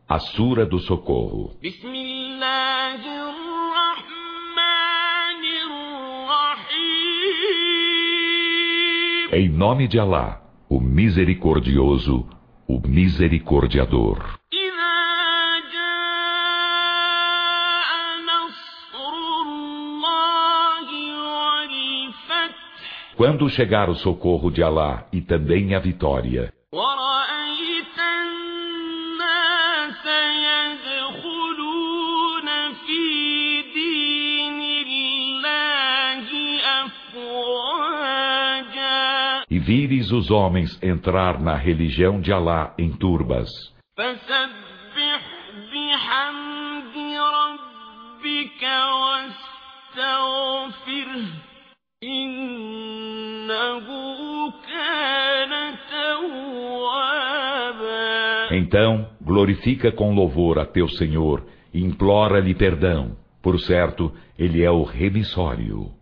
A Sura do Socorro. Em nome de Alá, o Misericordioso, o Misericordiador. Quando chegar o socorro de Alá e também a vitória, e vires os homens entrar na religião de Alá em turbas, então glorifica com louvor a teu Senhor e implora-lhe perdão. Por certo, ele é o remissório.